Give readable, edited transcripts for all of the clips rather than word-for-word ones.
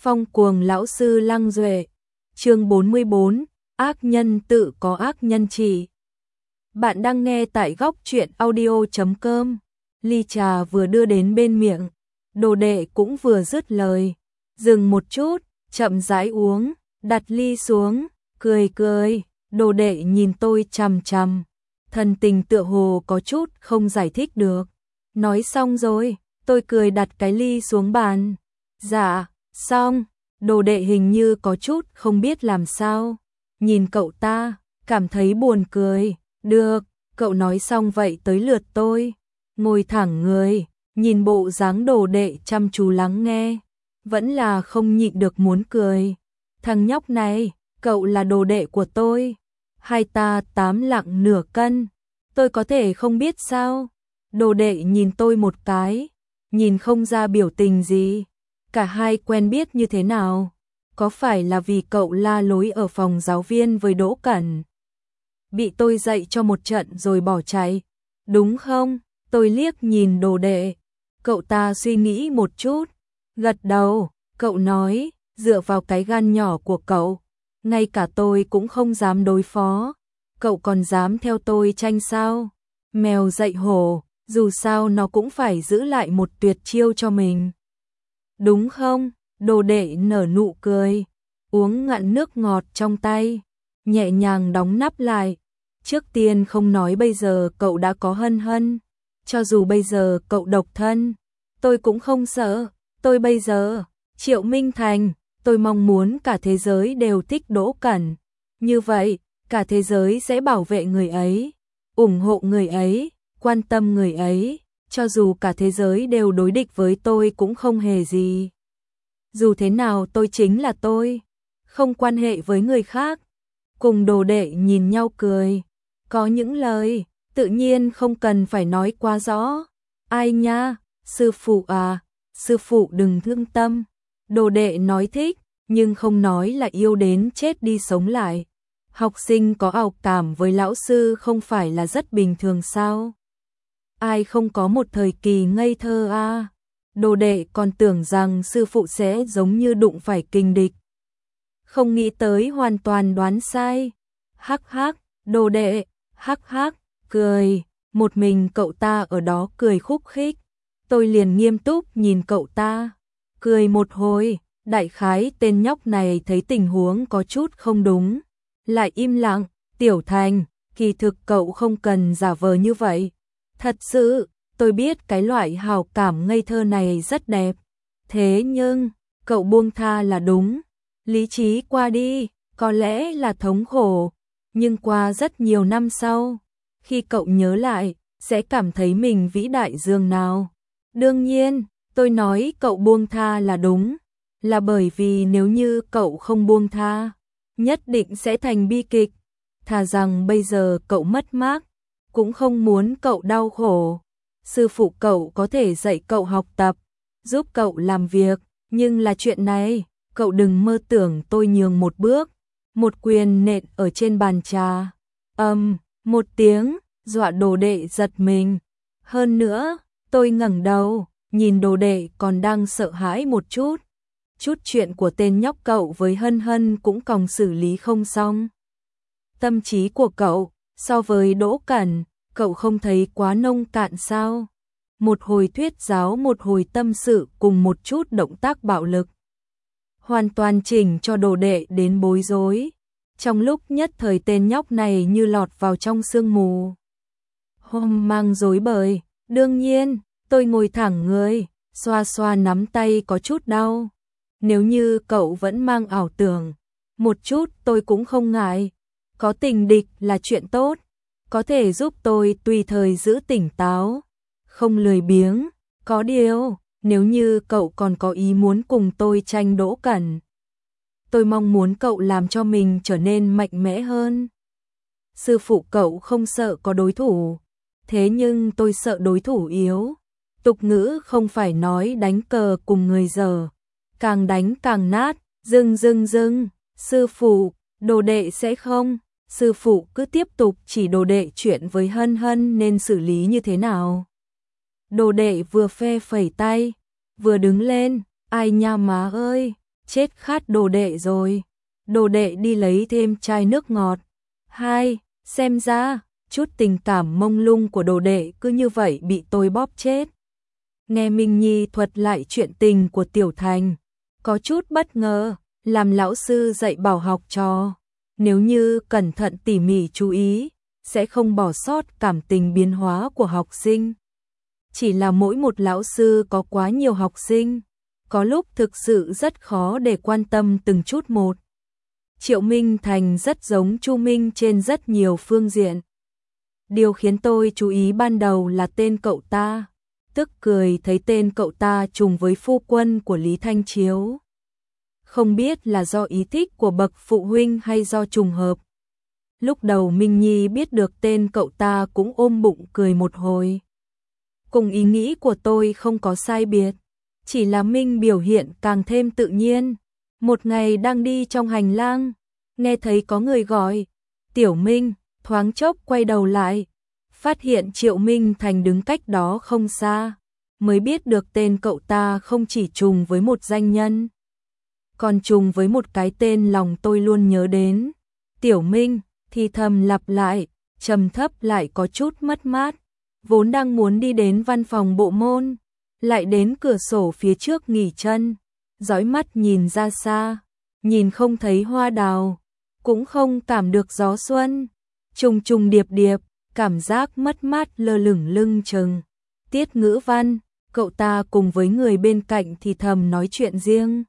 Phong cuồng lão sư Lăng Duệ. Chương 44, ác nhân tự có ác nhân trị. Bạn đang nghe tại góc truyện audio.com. Ly trà vừa đưa đến bên miệng, đồ đệ cũng vừa dứt lời. Dừng một chút, chậm rãi uống, đặt ly xuống, cười cười. Đồ đệ nhìn tôi chằm chằm, thần tình tựa hồ có chút không giải thích được. Nói xong rồi, tôi cười đặt cái ly xuống bàn. Dạ, xong. Đồ đệ hình như có chút không biết làm sao. Nhìn cậu ta, cảm thấy buồn cười. Được, cậu nói xong vậy tới lượt tôi. Ngồi thẳng người, nhìn bộ dáng đồ đệ chăm chú lắng nghe. Vẫn là không nhịn được muốn cười. Thằng nhóc này, cậu là đồ đệ của tôi. Hai ta 8 lạng nửa cân. Tôi có thể không biết sao? Đồ đệ nhìn tôi một cái, nhìn không ra biểu tình gì. Cả hai quen biết như thế nào? Có phải là vì cậu la lối ở phòng giáo viên với Đỗ Cẩn, bị tôi dạy cho một trận rồi bỏ chạy, đúng không? Tôi liếc nhìn đồ đệ. Cậu ta suy nghĩ một chút, gật đầu. Cậu nói, dựa vào cái gan nhỏ của cậu, ngay cả tôi cũng không dám đối phó. Cậu còn dám theo tôi tranh sao? Mèo dạy hổ, dù sao nó cũng phải giữ lại một tuyệt chiêu cho mình. Đúng không? Đồ đệ nở nụ cười, uống ngụm nước ngọt trong tay, nhẹ nhàng đóng nắp lại. Trước tiên không nói bây giờ cậu đã có Hân Hân, cho dù bây giờ cậu độc thân, tôi cũng không sợ. Tôi bây giờ, Triệu Minh Thành, tôi mong muốn cả thế giới đều thích Đỗ Cẩn. Như vậy, cả thế giới sẽ bảo vệ người ấy, ủng hộ người ấy, quan tâm người ấy. Cho dù cả thế giới đều đối địch với tôi cũng không hề gì. Dù thế nào tôi chính là tôi, không quan hệ với người khác. Cùng đồ đệ nhìn nhau cười. Có những lời, tự nhiên không cần phải nói quá rõ. Ai nha, sư phụ à, sư phụ đừng thương tâm. Đồ đệ nói thích, nhưng không nói là yêu đến chết đi sống lại. Học sinh có ảo cảm với lão sư không phải là rất bình thường sao? Ai không có một thời kỳ ngây thơ à? Đồ đệ còn tưởng rằng sư phụ sẽ giống như đụng phải kình địch. Không nghĩ tới hoàn toàn đoán sai. Hắc hắc, đồ đệ, hắc hắc, cười. Một mình cậu ta ở đó cười khúc khích. Tôi liền nghiêm túc nhìn cậu ta. Cười một hồi, đại khái tên nhóc này thấy tình huống có chút không đúng. Lại im lặng. Tiểu Thành, kỳ thực cậu không cần giả vờ như vậy. Thật sự, tôi biết cái loại hào cảm ngây thơ này rất đẹp. Thế nhưng, cậu buông tha là đúng. Lý trí qua đi, có lẽ là thống khổ. Nhưng qua rất nhiều năm sau, khi cậu nhớ lại, sẽ cảm thấy mình vĩ đại dường nào. Đương nhiên, tôi nói cậu buông tha là đúng. Là bởi vì nếu như cậu không buông tha, nhất định sẽ thành bi kịch. Thà rằng bây giờ cậu mất mát, cũng không muốn cậu đau khổ. Sư phụ cậu có thể dạy cậu học tập, giúp cậu làm việc, nhưng là chuyện này, cậu đừng mơ tưởng tôi nhường một bước. Một quyền nện ở trên bàn trà. Một tiếng, dọa đồ đệ giật mình. Hơn nữa, tôi ngẩng đầu, nhìn đồ đệ còn đang sợ hãi một chút. Chút chuyện của tên nhóc cậu với Hân Hân cũng còn xử lý không xong. Tâm trí của cậu, so với Đỗ Cẩn, cậu không thấy quá nông cạn sao? Một hồi thuyết giáo, một hồi tâm sự cùng một chút động tác bạo lực. Hoàn toàn chỉnh cho đồ đệ đến bối rối. Trong lúc nhất thời tên nhóc này như lọt vào trong sương mù. Hoang mang rối bời. Đương nhiên, tôi ngồi thẳng người, xoa xoa nắm tay có chút đau. Nếu như cậu vẫn mang ảo tưởng, một chút tôi cũng không ngại. Có tình địch là chuyện tốt, có thể giúp tôi tùy thời giữ tỉnh táo, không lười biếng. Có điều, nếu như cậu còn có ý muốn cùng tôi tranh Đỗ Cẩn, tôi mong muốn cậu làm cho mình trở nên mạnh mẽ hơn. Sư phụ cậu không sợ có đối thủ, thế nhưng tôi sợ đối thủ yếu. Tục ngữ không phải nói đánh cờ cùng người dở, càng đánh càng nát. Dưng, sư phụ, đồ đệ sẽ không. Sư phụ cứ tiếp tục chỉ đồ đệ chuyện với Hân Hân nên xử lý như thế nào. Đồ đệ vừa phe phẩy tay, vừa đứng lên. Ai nha má ơi, chết khát đồ đệ rồi. Đồ đệ đi lấy thêm chai nước ngọt. 2. Xem ra, chút tình cảm mông lung của đồ đệ cứ như vậy bị tôi bóp chết. Nghe Minh Nhi thuật lại chuyện tình của Tiểu Thành, có chút bất ngờ, làm lão sư dạy bảo học trò. Nếu như cẩn thận tỉ mỉ chú ý, sẽ không bỏ sót cảm tình biến hóa của học sinh. Chỉ là mỗi một lão sư có quá nhiều học sinh, có lúc thực sự rất khó để quan tâm từng chút một. Triệu Minh Thành rất giống Chu Minh trên rất nhiều phương diện. Điều khiến tôi chú ý ban đầu là tên cậu ta, tức cười thấy tên cậu ta trùng với phu quân của Lý Thanh Chiếu. Không biết là do ý thích của bậc phụ huynh hay do trùng hợp. Lúc đầu Minh Nhi biết được tên cậu ta cũng ôm bụng cười một hồi. Cùng ý nghĩ của tôi không có sai biệt, chỉ là Minh biểu hiện càng thêm tự nhiên. Một ngày đang đi trong hành lang, nghe thấy có người gọi, Tiểu Minh, thoáng chốc quay đầu lại, phát hiện Triệu Minh Thành đứng cách đó không xa, mới biết được tên cậu ta không chỉ trùng với một danh nhân, còn trùng với một cái tên lòng tôi luôn nhớ đến. Tiểu Minh, thì thầm lặp lại, trầm thấp lại có chút mất mát, vốn đang muốn đi đến văn phòng bộ môn, lại đến cửa sổ phía trước nghỉ chân, dõi mắt nhìn ra xa, nhìn không thấy hoa đào, cũng không cảm được gió xuân, trùng trùng điệp điệp, cảm giác mất mát lơ lửng lưng chừng. Tiết Ngữ Văn, cậu ta cùng với người bên cạnh thì thầm nói chuyện riêng.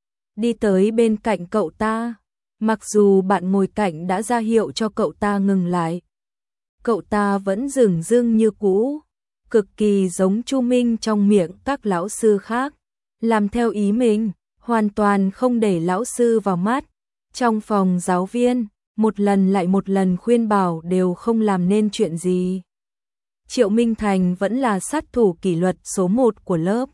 Đi tới bên cạnh cậu ta, mặc dù bạn ngồi cạnh đã ra hiệu cho cậu ta ngừng lại, cậu ta vẫn dửng dưng như cũ, cực kỳ giống Chu Minh trong miệng các lão sư khác, làm theo ý mình, hoàn toàn không để lão sư vào mắt. Trong phòng giáo viên, một lần lại một lần khuyên bảo đều không làm nên chuyện gì. Triệu Minh Thành vẫn là sát thủ kỷ luật số 1 của lớp.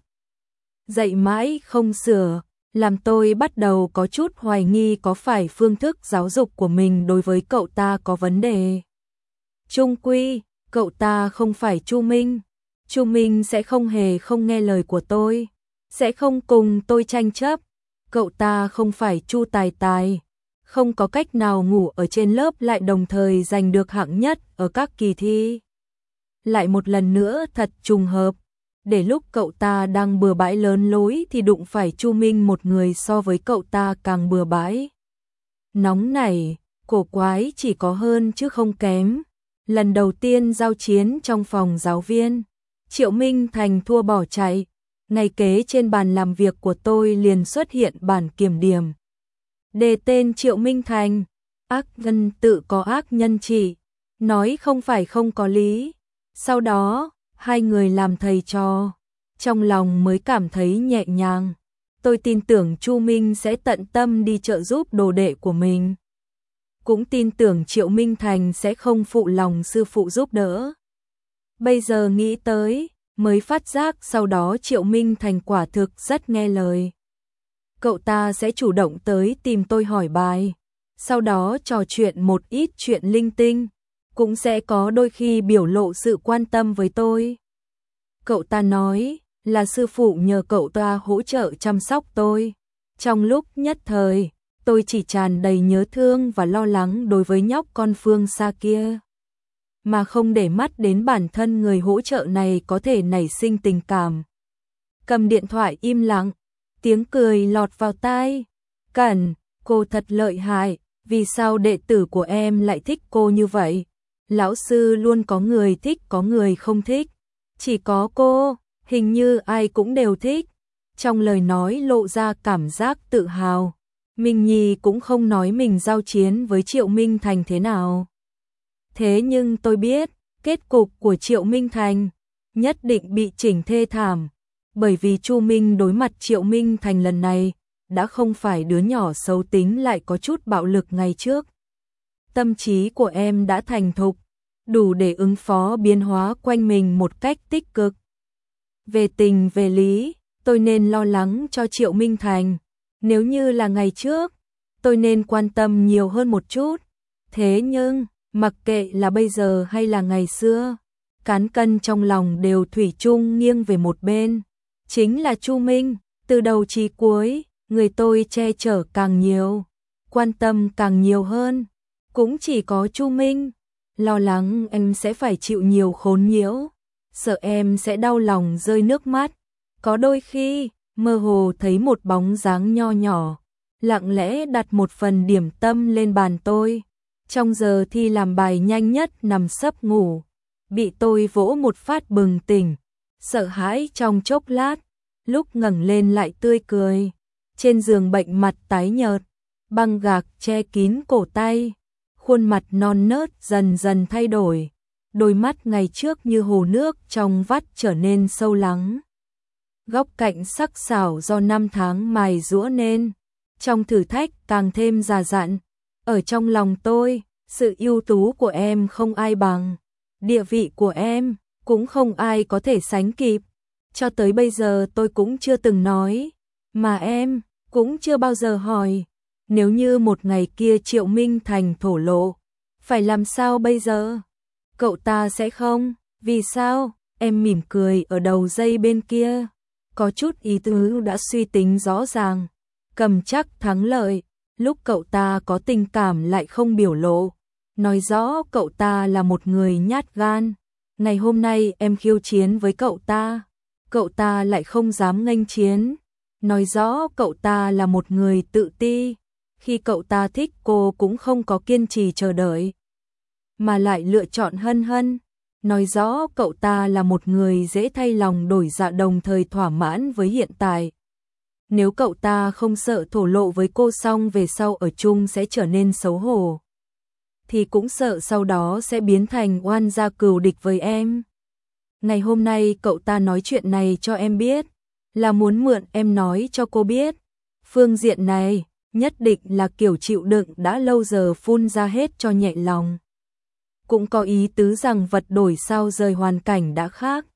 Dạy mãi không sửa, làm tôi bắt đầu có chút hoài nghi có phải phương thức giáo dục của mình đối với cậu ta có vấn đề. Chung quy, cậu ta không phải Chu Minh. Chu Minh sẽ không hề không nghe lời của tôi, sẽ không cùng tôi tranh chấp. Cậu ta không phải Chu Tài Tài, không có cách nào ngủ ở trên lớp lại đồng thời giành được hạng nhất ở các kỳ thi. Lại một lần nữa thật trùng hợp, để lúc cậu ta đang bừa bãi lớn lối thì đụng phải Chu Minh, một người so với cậu ta càng bừa bãi. Nóng nảy, cổ quái, chỉ có hơn chứ không kém. Lần đầu tiên giao chiến trong phòng giáo viên, Triệu Minh Thành thua bỏ chạy. Ngày kế trên bàn làm việc của tôi liền xuất hiện bản kiểm điểm. Đề tên Triệu Minh Thành, ác nhân tự có ác nhân trị, nói không phải không có lý. Sau đó, hai người làm thầy trò, trong lòng mới cảm thấy nhẹ nhàng. Tôi tin tưởng Chu Minh sẽ tận tâm đi trợ giúp đồ đệ của mình. Cũng tin tưởng Triệu Minh Thành sẽ không phụ lòng sư phụ giúp đỡ. Bây giờ nghĩ tới, mới phát giác sau đó Triệu Minh Thành quả thực rất nghe lời. Cậu ta sẽ chủ động tới tìm tôi hỏi bài, sau đó trò chuyện một ít chuyện linh tinh, cũng sẽ có đôi khi biểu lộ sự quan tâm với tôi. Cậu ta nói là sư phụ nhờ cậu ta hỗ trợ chăm sóc tôi. Trong lúc nhất thời, tôi chỉ tràn đầy nhớ thương và lo lắng đối với nhóc con phương xa kia, mà không để mắt đến bản thân người hỗ trợ này có thể nảy sinh tình cảm. Cầm điện thoại im lặng, tiếng cười lọt vào tai. Cẩn, cô thật lợi hại, vì sao đệ tử của em lại thích cô như vậy? Lão sư luôn có người thích có người không thích, chỉ có cô, hình như ai cũng đều thích. Trong lời nói lộ ra cảm giác tự hào. Minh Nhi cũng không nói mình giao chiến với Triệu Minh Thành thế nào. Thế nhưng tôi biết, kết cục của Triệu Minh Thành nhất định bị chỉnh thê thảm, bởi vì Chu Minh đối mặt Triệu Minh Thành lần này đã không phải đứa nhỏ xấu tính lại có chút bạo lực ngày trước. Tâm trí của em đã thành thục, đủ để ứng phó biến hóa quanh mình một cách tích cực. Về tình về lý, tôi nên lo lắng cho Triệu Minh Thành. Nếu như là ngày trước, tôi nên quan tâm nhiều hơn một chút. Thế nhưng, mặc kệ là bây giờ hay là ngày xưa, cán cân trong lòng đều thủy chung nghiêng về một bên. Chính là Chu Minh, từ đầu chí cuối, người tôi che chở càng nhiều, quan tâm càng nhiều hơn, cũng chỉ có Chu Minh. Lo lắng em sẽ phải chịu nhiều khốn nhiễu, sợ em sẽ đau lòng rơi nước mắt. Có đôi khi, mơ hồ thấy một bóng dáng nho nhỏ, lặng lẽ đặt một phần điểm tâm lên bàn tôi. Trong giờ thi làm bài nhanh nhất nằm sấp ngủ, bị tôi vỗ một phát bừng tỉnh, sợ hãi trong chốc lát, lúc ngẩng lên lại tươi cười. Trên giường bệnh mặt tái nhợt, băng gạc che kín cổ tay, khuôn mặt non nớt dần dần thay đổi, đôi mắt ngày trước như hồ nước trong vắt trở nên sâu lắng. Góc cạnh sắc sảo do năm tháng mài giũa nên, trong thử thách càng thêm già dặn. Ở trong lòng tôi, sự ưu tú của em không ai bằng, địa vị của em cũng không ai có thể sánh kịp. Cho tới bây giờ tôi cũng chưa từng nói, mà em cũng chưa bao giờ hỏi. Nếu như một ngày kia Triệu Minh Thành thổ lộ, phải làm sao bây giờ? Cậu ta sẽ không? Vì sao? Em mỉm cười ở đầu dây bên kia, có chút ý tứ đã suy tính rõ ràng, cầm chắc thắng lợi. Lúc cậu ta có tình cảm lại không biểu lộ, nói rõ cậu ta là một người nhát gan. Ngày hôm nay em khiêu chiến với cậu ta lại không dám nghênh chiến, nói rõ cậu ta là một người tự ti. Khi cậu ta thích cô cũng không có kiên trì chờ đợi, mà lại lựa chọn Hân Hân, nói rõ cậu ta là một người dễ thay lòng đổi dạ, đồng thời thỏa mãn với hiện tại. Nếu cậu ta không sợ thổ lộ với cô xong về sau ở chung sẽ trở nên xấu hổ, thì cũng sợ sau đó sẽ biến thành oan gia cừu địch với em. Ngày hôm nay cậu ta nói chuyện này cho em biết, là muốn mượn em nói cho cô biết. Phương diện này, nhất định là kiểu chịu đựng đã lâu giờ phun ra hết cho nhẹ lòng. Cũng có ý tứ rằng vật đổi sao rời hoàn cảnh đã khác.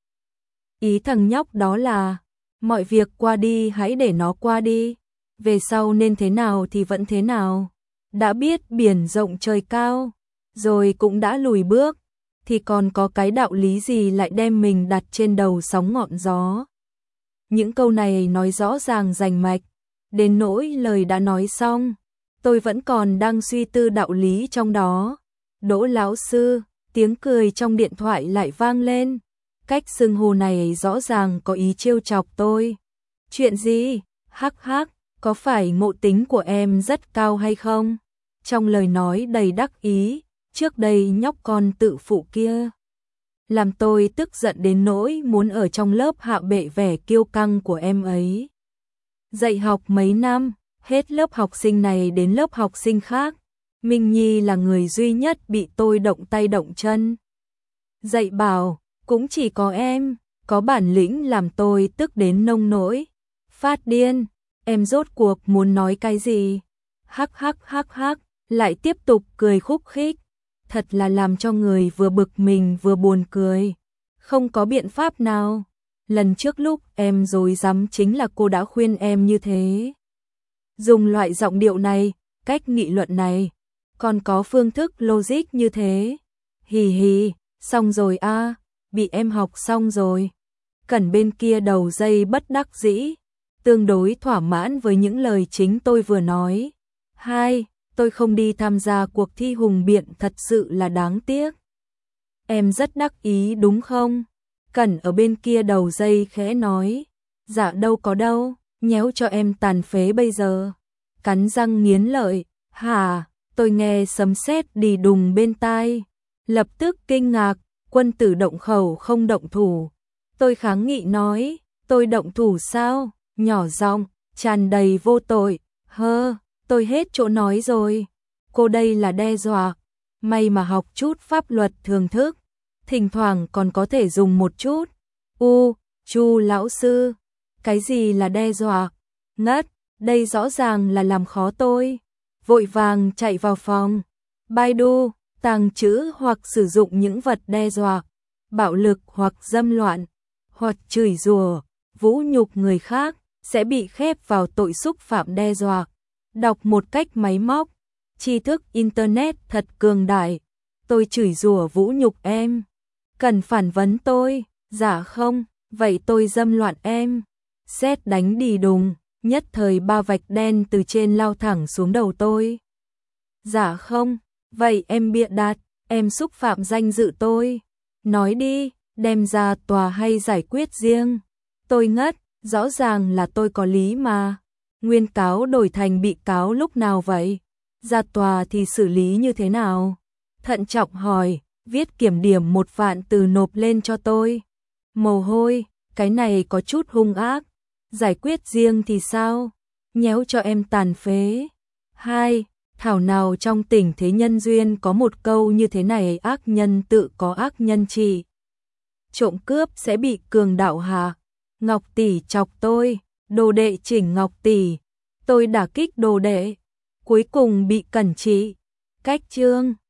Ý thằng nhóc đó là, mọi việc qua đi hãy để nó qua đi, về sau nên thế nào thì vẫn thế nào. Đã biết biển rộng trời cao, rồi cũng đã lùi bước, thì còn có cái đạo lý gì lại đem mình đặt trên đầu sóng ngọn gió. Những câu này nói rõ ràng rành mạch, đến nỗi lời đã nói xong, tôi vẫn còn đang suy tư đạo lý trong đó. Đỗ lão sư, tiếng cười trong điện thoại lại vang lên. Cách xưng hô này rõ ràng có ý trêu chọc tôi. Chuyện gì? Hắc hắc, có phải ngộ tính của em rất cao hay không? Trong lời nói đầy đắc ý, trước đây nhóc con tự phụ kia làm tôi tức giận đến nỗi muốn ở trong lớp hạ bệ vẻ kiêu căng của em ấy. Dạy học mấy năm, hết lớp học sinh này đến lớp học sinh khác, Minh Nhi là người duy nhất bị tôi động tay động chân. Dạy bảo, cũng chỉ có em, có bản lĩnh làm tôi tức đến nông nỗi phát điên. Em rốt cuộc muốn nói cái gì? Hắc hắc hắc hắc, lại tiếp tục cười khúc khích. Thật là làm cho người vừa bực mình vừa buồn cười. Không có biện pháp nào. Lần trước lúc em dối rắm chính là cô đã khuyên em như thế. Dùng loại giọng điệu này, cách nghị luận này, còn có phương thức logic như thế. Hì hì, xong rồi a, bị em học xong rồi. Cẩn bên kia đầu dây bất đắc dĩ, tương đối thỏa mãn với những lời chính tôi vừa nói. Hai, tôi không đi tham gia cuộc thi hùng biện thật sự là đáng tiếc. Em rất đắc ý đúng không? Cẩn ở bên kia đầu dây khẽ nói. Dạ đâu có đâu, nhéo cho em tàn phế bây giờ. Cắn răng nghiến lợi. Hả? Tôi nghe sấm sét đi đùng bên tai, lập tức kinh ngạc. Quân tử động khẩu không động thủ. Tôi kháng nghị nói, tôi động thủ sao? Nhỏ giọng, tràn đầy vô tội. Hơ, tôi hết chỗ nói rồi. Cô đây là đe dọa. May mà học chút pháp luật thường thức, thỉnh thoảng còn có thể dùng một chút. Chu lão sư, cái gì là đe dọa? Ngất, đây rõ ràng là làm khó tôi. Vội vàng chạy vào phòng. Baidu, tàng trữ hoặc sử dụng những vật đe dọa, bạo lực hoặc dâm loạn, hoặc chửi rủa, vũ nhục người khác, sẽ bị khép vào tội xúc phạm đe dọa. Đọc một cách máy móc, tri thức Internet thật cường đại. Tôi chửi rủa vũ nhục em, cần phản vấn tôi? Dạ không, vậy tôi dâm loạn em. Sét đánh đì đùng, Nhất thời 3 vạch đen từ trên lao thẳng xuống đầu tôi. Dạ không, vậy em bịa đặt, em xúc phạm danh dự tôi. Nói đi, đem ra tòa hay giải quyết riêng. Tôi ngất, rõ ràng là tôi có lý mà. Nguyên cáo đổi thành bị cáo lúc nào vậy? Ra tòa thì xử lý như thế nào? Thận trọng hỏi, viết kiểm điểm 1 vạn từ nộp lên cho tôi. Mồ hôi, cái này có chút hung ác. Giải quyết riêng thì sao? Nhéo cho em tàn phế. 2. Thảo nào trong tình thế nhân duyên có một câu như thế này: ác nhân tự có ác nhân trị. Trộm cướp sẽ bị cường đạo hạ. Ngọc tỷ chọc tôi, đồ đệ chỉnh Ngọc tỷ. Tôi đả kích đồ đệ, cuối cùng bị cẩn trị. Cách chương